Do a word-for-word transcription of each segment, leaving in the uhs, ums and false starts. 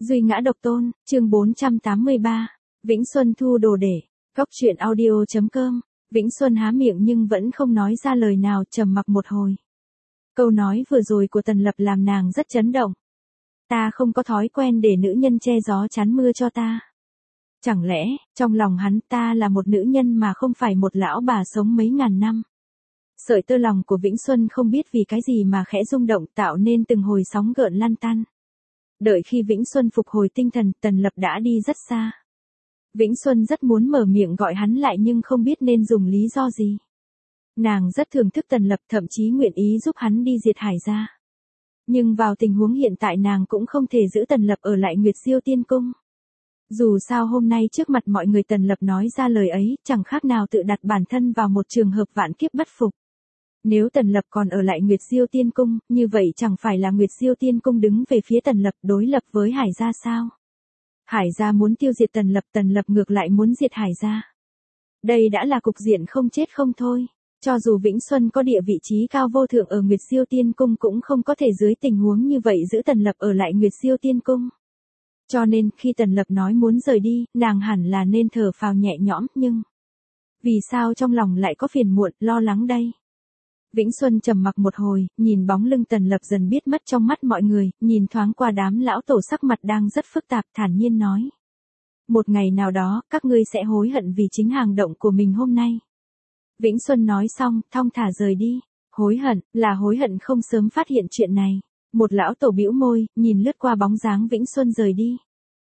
Duy ngã độc tôn, chương bốn trăm tám mươi ba. Vĩnh Xuân thu đồ để. Cóc truyện audio chấm com. Vĩnh Xuân há miệng nhưng vẫn không nói ra lời nào, trầm mặc một hồi. Câu nói vừa rồi của Tần Lập làm nàng rất chấn động. Ta không có thói quen để nữ nhân che gió chắn mưa cho ta. Chẳng lẽ, trong lòng hắn ta là một nữ nhân mà không phải một lão bà sống mấy ngàn năm. Sợi tơ lòng của Vĩnh Xuân không biết vì cái gì mà khẽ rung động, tạo nên từng hồi sóng gợn lăn tăn. Đợi khi Vĩnh Xuân phục hồi tinh thần, Tần Lập đã đi rất xa. Vĩnh Xuân rất muốn mở miệng gọi hắn lại nhưng không biết nên dùng lý do gì. Nàng rất thưởng thức Tần Lập, thậm chí nguyện ý giúp hắn đi diệt Hải gia. Nhưng vào tình huống hiện tại nàng cũng không thể giữ Tần Lập ở lại Nguyệt Diêu Tiên Cung. Dù sao hôm nay trước mặt mọi người Tần Lập nói ra lời ấy, chẳng khác nào tự đặt bản thân vào một trường hợp vạn kiếp bất phục. Nếu Tần Lập còn ở lại Nguyệt Diêu Tiên Cung, như vậy chẳng phải là Nguyệt Diêu Tiên Cung đứng về phía Tần Lập đối lập với Hải gia sao? Hải gia muốn tiêu diệt Tần Lập, Tần Lập ngược lại muốn diệt Hải gia. Đây đã là cục diện không chết không thôi. Cho dù Vĩnh Xuân có địa vị trí cao vô thượng ở Nguyệt Diêu Tiên Cung cũng không có thể dưới tình huống như vậy giữ Tần Lập ở lại Nguyệt Diêu Tiên Cung. Cho nên, khi Tần Lập nói muốn rời đi, nàng hẳn là nên thở phào nhẹ nhõm, nhưng... Vì sao trong lòng lại có phiền muộn, lo lắng đây? Vĩnh Xuân trầm mặc một hồi, nhìn bóng lưng Tần Lập dần biết mất trong mắt mọi người, nhìn thoáng qua đám lão tổ sắc mặt đang rất phức tạp, thản nhiên nói. Một ngày nào đó, các ngươi sẽ hối hận vì chính hành động của mình hôm nay. Vĩnh Xuân nói xong, thong thả rời đi. Hối hận, là hối hận không sớm phát hiện chuyện này. Một lão tổ bĩu môi, nhìn lướt qua bóng dáng Vĩnh Xuân rời đi.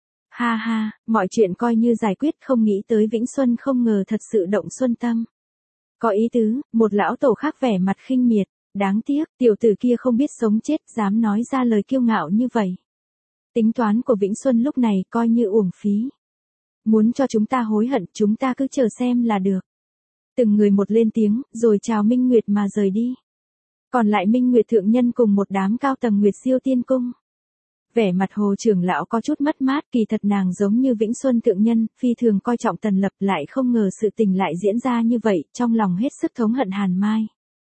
Ha ha, mọi chuyện coi như giải quyết, không nghĩ tới Vĩnh Xuân không ngờ thật sự động xuân tâm. Có ý tứ, một lão tổ khác vẻ mặt khinh miệt. Đáng tiếc, tiểu tử kia không biết sống chết, dám nói ra lời kiêu ngạo như vậy. Tính toán của Vĩnh Xuân lúc này coi như uổng phí. Muốn cho chúng ta hối hận, chúng ta cứ chờ xem là được. Từng người một lên tiếng, rồi chào Minh Nguyệt mà rời đi. Còn lại Minh Nguyệt thượng nhân cùng một đám cao tầng Nguyệt Diêu Tiên Cung. Vẻ mặt Hồ trưởng lão có chút mất mát, kỳ thật nàng giống như Vĩnh Xuân thượng nhân, phi thường coi trọng Tần Lập, lại không ngờ sự tình lại diễn ra như vậy, trong lòng hết sức thống hận Hàn Mai.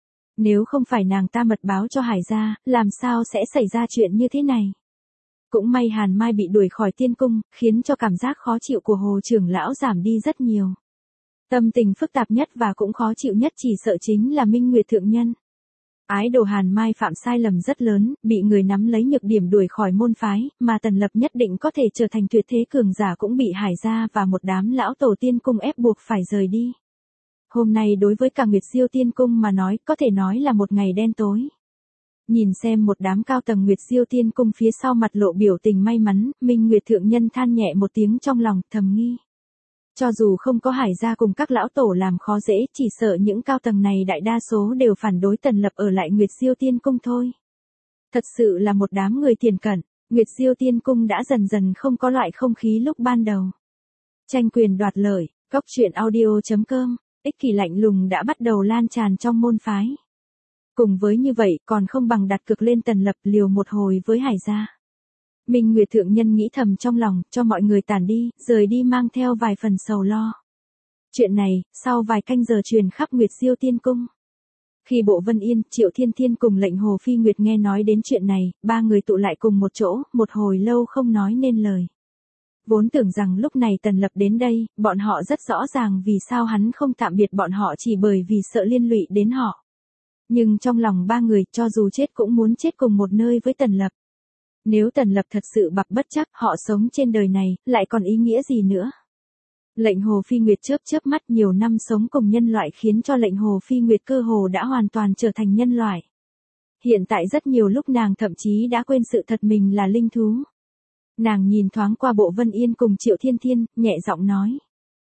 Nếu không phải nàng ta mật báo cho Hải gia, làm sao sẽ xảy ra chuyện như thế này? Cũng may Hàn Mai bị đuổi khỏi Tiên Cung, khiến cho cảm giác khó chịu của Hồ trưởng lão giảm đi rất nhiều. Tâm tình phức tạp nhất và cũng khó chịu nhất chỉ sợ chính là Minh Nguyệt thượng nhân. Ái đồ Hàn Mai phạm sai lầm rất lớn, bị người nắm lấy nhược điểm đuổi khỏi môn phái, mà Tần Lập nhất định có thể trở thành tuyệt thế cường giả cũng bị Hải gia và một đám lão tổ Tiên Cung ép buộc phải rời đi. Hôm nay đối với cả Nguyệt Diêu Tiên Cung mà nói, có thể nói là một ngày đen tối. Nhìn xem một đám cao tầng Nguyệt Diêu Tiên Cung phía sau mặt lộ biểu tình may mắn, Minh Nguyệt thượng nhân than nhẹ một tiếng trong lòng, thầm nghi. Cho dù không có Hải gia cùng các lão tổ làm khó dễ, chỉ sợ những cao tầng này đại đa số đều phản đối Tần Lập ở lại Nguyệt Diêu Tiên Cung thôi. Thật sự là một đám người tiền cận, Nguyệt Diêu Tiên Cung đã dần dần không có loại không khí lúc ban đầu. Tranh quyền đoạt lợi, cóc truyện audio chấm com, ích kỷ lạnh lùng đã bắt đầu lan tràn trong môn phái. Cùng với như vậy còn không bằng đặt cược lên Tần Lập liều một hồi với Hải gia. Minh Nguyệt thượng nhân nghĩ thầm trong lòng, cho mọi người tản đi, rời đi mang theo vài phần sầu lo. Chuyện này, sau vài canh giờ truyền khắp Nguyệt Diêu Tiên Cung. Khi Bộ Vân Yên, Triệu Thiên Thiên cùng lệnh Hồ Phi Nguyệt nghe nói đến chuyện này, ba người tụ lại cùng một chỗ, một hồi lâu không nói nên lời. Vốn tưởng rằng lúc này Tần Lập đến đây, bọn họ rất rõ ràng vì sao hắn không tạm biệt bọn họ chỉ bởi vì sợ liên lụy đến họ. Nhưng trong lòng ba người, cho dù chết cũng muốn chết cùng một nơi với Tần Lập. Nếu Tần Lập thật sự bập bất chắc, họ sống trên đời này, lại còn ý nghĩa gì nữa? Lệnh Hồ Phi Nguyệt chớp chớp mắt, nhiều năm sống cùng nhân loại khiến cho lệnh Hồ Phi Nguyệt cơ hồ đã hoàn toàn trở thành nhân loại. Hiện tại rất nhiều lúc nàng thậm chí đã quên sự thật mình là linh thú. Nàng nhìn thoáng qua Bộ Vân Yên cùng Triệu Thiên Thiên, nhẹ giọng nói.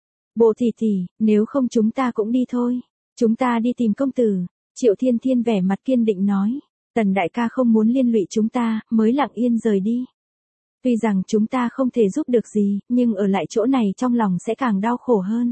Bộ tỷ tỷ, nếu không chúng ta cũng đi thôi. Chúng ta đi tìm công tử. Triệu Thiên Thiên vẻ mặt kiên định nói. Tần đại ca không muốn liên lụy chúng ta, mới lặng yên rời đi. Tuy rằng chúng ta không thể giúp được gì, nhưng ở lại chỗ này trong lòng sẽ càng đau khổ hơn.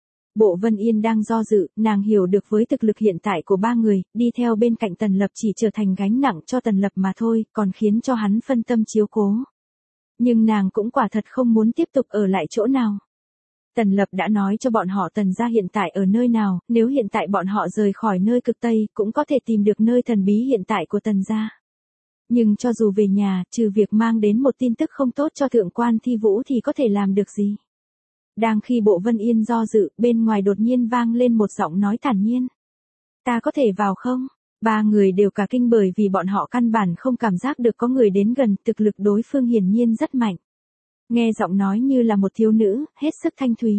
Bộ Vân Yên đang do dự, nàng hiểu được với thực lực hiện tại của ba người, đi theo bên cạnh Tần Lập chỉ trở thành gánh nặng cho Tần Lập mà thôi, còn khiến cho hắn phân tâm chiếu cố. Nhưng nàng cũng quả thật không muốn tiếp tục ở lại chỗ nào. Tần Lập đã nói cho bọn họ Tần gia hiện tại ở nơi nào, nếu hiện tại bọn họ rời khỏi nơi cực Tây, cũng có thể tìm được nơi thần bí hiện tại của Tần gia. Nhưng cho dù về nhà, trừ việc mang đến một tin tức không tốt cho thượng quan Thi Vũ thì có thể làm được gì? Đang khi Bộ Vân Yên do dự, bên ngoài đột nhiên vang lên một giọng nói thản nhiên. Ta có thể vào không? Ba người đều cả kinh bởi vì bọn họ căn bản không cảm giác được có người đến gần, thực lực đối phương hiển nhiên rất mạnh. Nghe giọng nói như là một thiếu nữ, hết sức thanh thúy.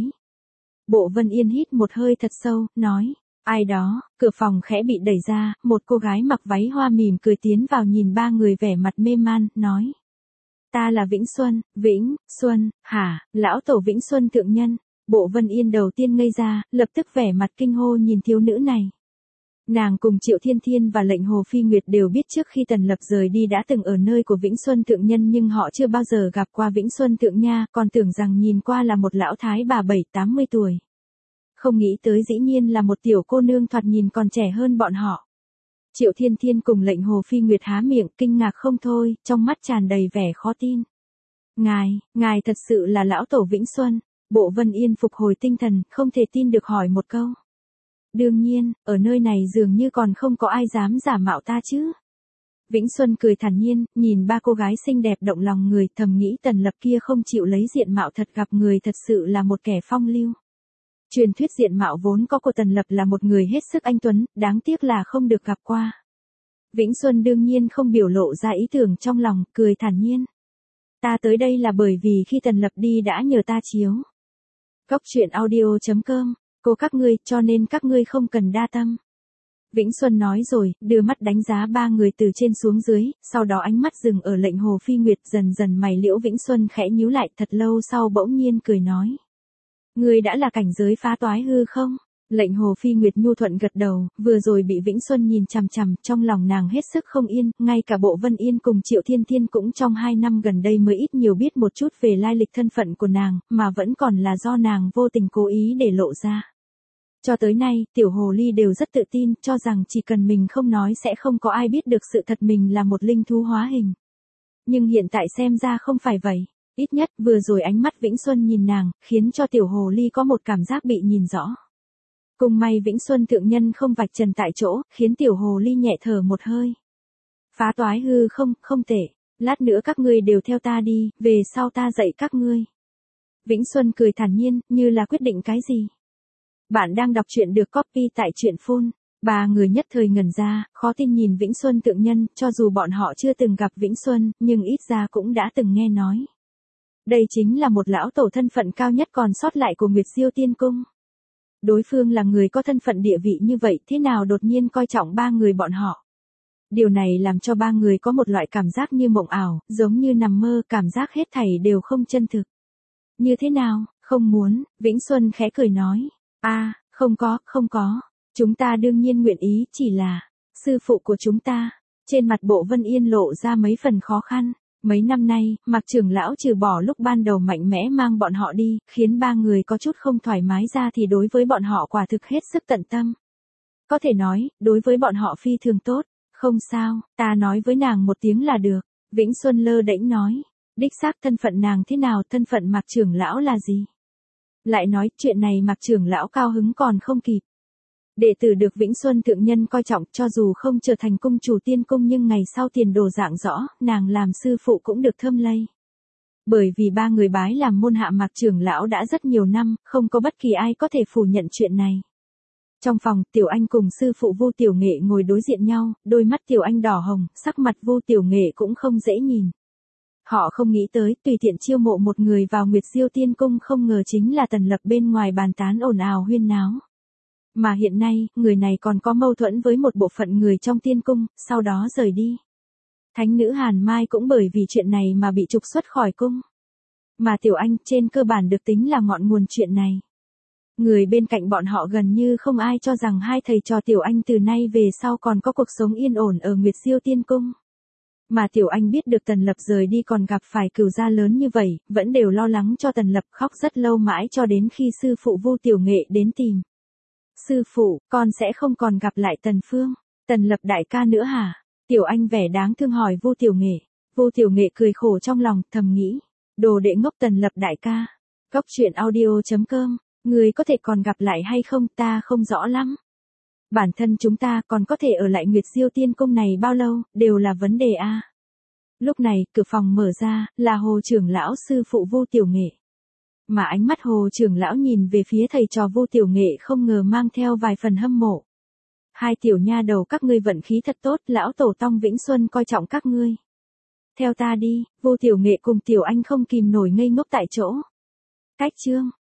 Bộ Vân Yên hít một hơi thật sâu, nói, ai đó, cửa phòng khẽ bị đẩy ra, một cô gái mặc váy hoa mỉm cười tiến vào nhìn ba người vẻ mặt mê man, nói. Ta là Vĩnh Xuân, Vĩnh, Xuân, hả, lão tổ Vĩnh Xuân thượng nhân. Bộ Vân Yên đầu tiên ngây ra, lập tức vẻ mặt kinh hô nhìn thiếu nữ này. Nàng cùng Triệu Thiên Thiên và Lệnh Hồ Phi Nguyệt đều biết trước khi Tần Lập rời đi đã từng ở nơi của Vĩnh Xuân thượng nhân nhưng họ chưa bao giờ gặp qua Vĩnh Xuân thượng nha, còn tưởng rằng nhìn qua là một lão thái bà bảy tám mươi tuổi. Không nghĩ tới dĩ nhiên là một tiểu cô nương thoạt nhìn còn trẻ hơn bọn họ. Triệu Thiên Thiên cùng Lệnh Hồ Phi Nguyệt há miệng kinh ngạc không thôi, trong mắt tràn đầy vẻ khó tin. Ngài, ngài thật sự là lão tổ Vĩnh Xuân. Bộ Vân Yên phục hồi tinh thần, không thể tin được hỏi một câu. Đương nhiên, ở nơi này dường như còn không có ai dám giả mạo ta chứ. Vĩnh Xuân cười thản nhiên, nhìn ba cô gái xinh đẹp động lòng người, thầm nghĩ Tần Lập kia không chịu lấy diện mạo thật gặp người thật sự là một kẻ phong lưu. Truyền thuyết diện mạo vốn có của Tần Lập là một người hết sức anh tuấn, đáng tiếc là không được gặp qua. Vĩnh Xuân đương nhiên không biểu lộ ra ý tưởng trong lòng, cười thản nhiên. Ta tới đây là bởi vì khi Tần Lập đi đã nhờ ta chiếu. Cốc truyện audio chấm com, cô các ngươi, cho nên các ngươi không cần đa tâm. Vĩnh Xuân nói rồi, đưa mắt đánh giá ba người từ trên xuống dưới, sau đó ánh mắt dừng ở Lệnh Hồ Phi Nguyệt, dần dần mày liễu Vĩnh Xuân khẽ nhíu lại, thật lâu sau bỗng nhiên cười nói. Ngươi đã là cảnh giới phá toái hư không? Lệnh Hồ Phi Nguyệt nhu thuận gật đầu, vừa rồi bị Vĩnh Xuân nhìn chằm chằm, trong lòng nàng hết sức không yên, ngay cả Bộ Vân Yên cùng Triệu Thiên Thiên cũng trong hai năm gần đây mới ít nhiều biết một chút về lai lịch thân phận của nàng, mà vẫn còn là do nàng vô tình cố ý để lộ ra. Cho tới nay, tiểu hồ ly đều rất tự tin, cho rằng chỉ cần mình không nói sẽ không có ai biết được sự thật mình là một linh thú hóa hình. Nhưng hiện tại xem ra không phải vậy. Ít nhất, vừa rồi ánh mắt Vĩnh Xuân nhìn nàng, khiến cho tiểu hồ ly có một cảm giác bị nhìn rõ. Cùng may Vĩnh Xuân thượng nhân không vạch trần tại chỗ, khiến tiểu hồ ly nhẹ thở một hơi. Phá toái hư không, không tệ. Lát nữa các ngươi đều theo ta đi, về sau ta dạy các ngươi. Vĩnh Xuân cười thản nhiên, như là quyết định cái gì. Bạn đang đọc truyện được copy tại truyện phone. Ba người nhất thời ngẩn ra, khó tin nhìn Vĩnh Xuân thượng nhân, cho dù bọn họ chưa từng gặp Vĩnh Xuân, nhưng ít ra cũng đã từng nghe nói. Đây chính là một lão tổ thân phận cao nhất còn sót lại của Nguyệt Diêu Tiên Cung. Đối phương là người có thân phận địa vị như vậy, thế nào đột nhiên coi trọng ba người bọn họ. Điều này làm cho ba người có một loại cảm giác như mộng ảo, giống như nằm mơ, cảm giác hết thảy đều không chân thực. Như thế nào, không muốn, Vĩnh Xuân khẽ cười nói. A, à, không có, không có. Chúng ta đương nhiên nguyện ý, chỉ là, sư phụ của chúng ta. Trên mặt Bộ Vân Yên lộ ra mấy phần khó khăn. Mấy năm nay, Mạc trưởng lão trừ bỏ lúc ban đầu mạnh mẽ mang bọn họ đi, khiến ba người có chút không thoải mái ra thì đối với bọn họ quả thực hết sức tận tâm. Có thể nói, đối với bọn họ phi thường tốt. Không sao, ta nói với nàng một tiếng là được. Vĩnh Xuân lơ đễnh nói. Đích xác thân phận nàng thế nào, thân phận Mạc trưởng lão là gì? Lại nói, chuyện này Mạc trưởng lão cao hứng còn không kịp. Đệ tử được Vĩnh Xuân thượng nhân coi trọng, cho dù không trở thành cung chủ tiên cung nhưng ngày sau tiền đồ rạng rõ, nàng làm sư phụ cũng được thơm lây. Bởi vì ba người bái làm môn hạ Mạc trưởng lão đã rất nhiều năm, không có bất kỳ ai có thể phủ nhận chuyện này. Trong phòng, Tiểu Anh cùng sư phụ Vu Tiểu Nghệ ngồi đối diện nhau, đôi mắt Tiểu Anh đỏ hồng, sắc mặt Vu Tiểu Nghệ cũng không dễ nhìn. Họ không nghĩ tới, tùy tiện chiêu mộ một người vào Nguyệt Diêu Tiên Cung không ngờ chính là Tần Lập bên ngoài bàn tán ồn ào huyên náo. Mà hiện nay, người này còn có mâu thuẫn với một bộ phận người trong tiên cung, sau đó rời đi. Thánh nữ Hàn Mai cũng bởi vì chuyện này mà bị trục xuất khỏi cung. Mà Tiểu Anh trên cơ bản được tính là ngọn nguồn chuyện này. Người bên cạnh bọn họ gần như không ai cho rằng hai thầy trò Tiểu Anh từ nay về sau còn có cuộc sống yên ổn ở Nguyệt Diêu Tiên Cung. Mà Tiểu Anh biết được Tần Lập rời đi còn gặp phải cửu gia lớn như vậy, vẫn đều lo lắng cho Tần Lập, khóc rất lâu mãi cho đến khi sư phụ Vu Tiểu Nghệ đến tìm. Sư phụ, con sẽ không còn gặp lại Tần Phương, Tần Lập đại ca nữa hả? Tiểu Anh vẻ đáng thương hỏi Vu Tiểu Nghệ. Vu Tiểu Nghệ cười khổ trong lòng, thầm nghĩ, đồ đệ ngốc Tần Lập đại ca. Cốc truyện audio chấm com, người có thể còn gặp lại hay không ta không rõ lắm. Bản thân chúng ta còn có thể ở lại Nguyệt Diêu Tiên Cung này bao lâu, đều là vấn đề a. Lúc này, cửa phòng mở ra, là Hồ trưởng lão sư phụ Vu Tiểu Nghệ. Mà ánh mắt Hồ trưởng lão nhìn về phía thầy trò Vu Tiểu Nghệ không ngờ mang theo vài phần hâm mộ. Hai tiểu nha đầu các ngươi vận khí thật tốt, lão tổ tông Vĩnh Xuân coi trọng các ngươi. Theo ta đi, Vu Tiểu Nghệ cùng Tiểu Anh không kìm nổi ngây ngốc tại chỗ. Cách chương